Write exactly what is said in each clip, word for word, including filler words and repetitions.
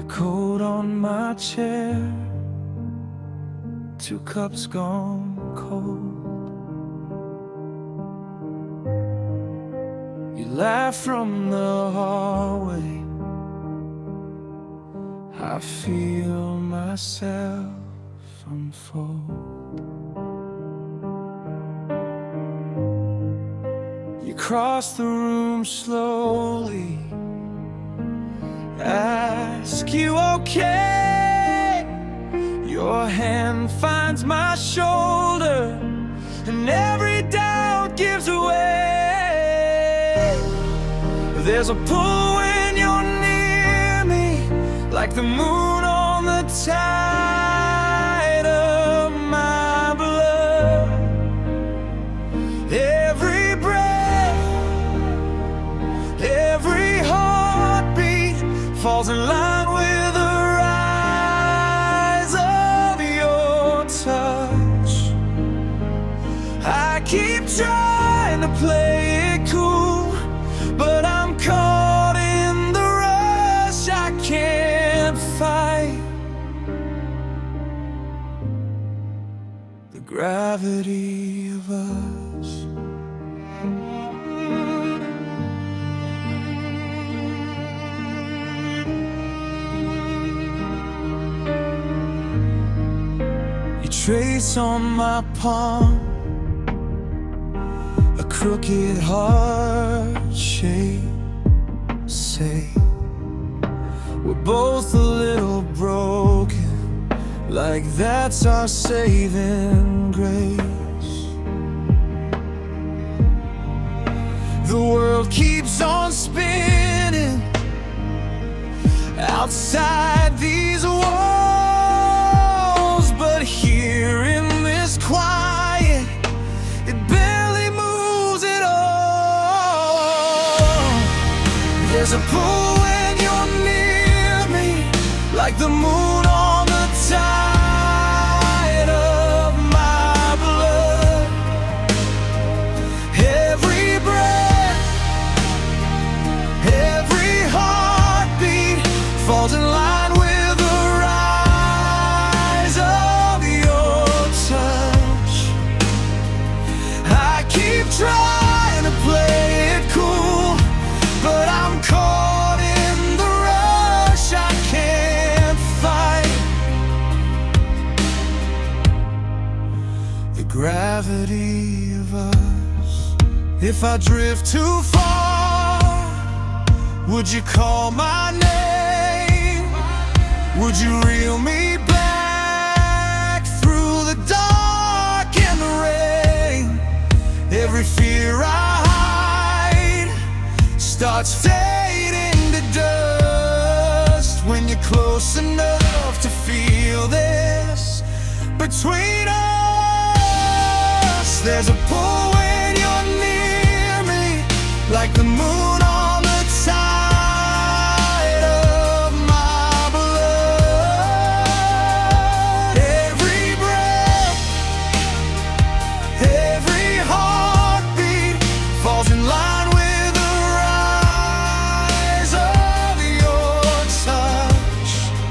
your coat on my chair, two cups gone cold. You laugh from the hallway, I feel myself unfold. You cross the room slowly, ask you okay. Your hand finds my shoulder, and every doubt gives away. There's a pull when you're near me, like the moon on the tide of my blood. Every breath, every heartbeat falls in line with the rise of your touch. I keep trying to play it cool, but I'm caught in the rush. I can't fight the gravity of us. You trace on my palm a crooked heart shape. Say we're both a little broken, like that's our saving grace. The world keeps on spinning outside these walls, but here in this quiet, it barely moves at all. There's a pull when you're near me, like the moon on the tide of my blood. Every breath, every heartbeat falls in line with the rise of your touch. I keep trying to play it cool, but I'm caught in the rush. I can't fight the gravity of us. If I drift too far, would you call my name? Would you reel me back through the dark and the rain? Every fear I hide starts fading to dust when you're close enough to feel this between us. There's a pull when you're near me, like the moon on the tide of my blood. Every breath, every heartbeat falls in line with the rise of your touch.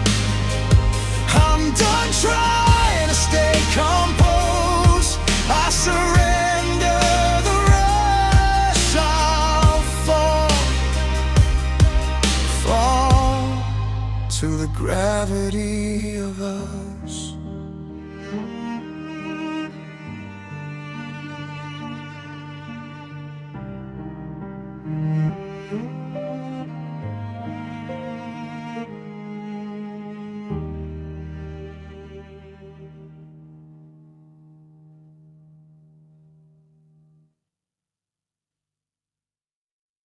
I'm done trying to stay composed. I surrender the rush. I'll fall, fall to the gravity of us.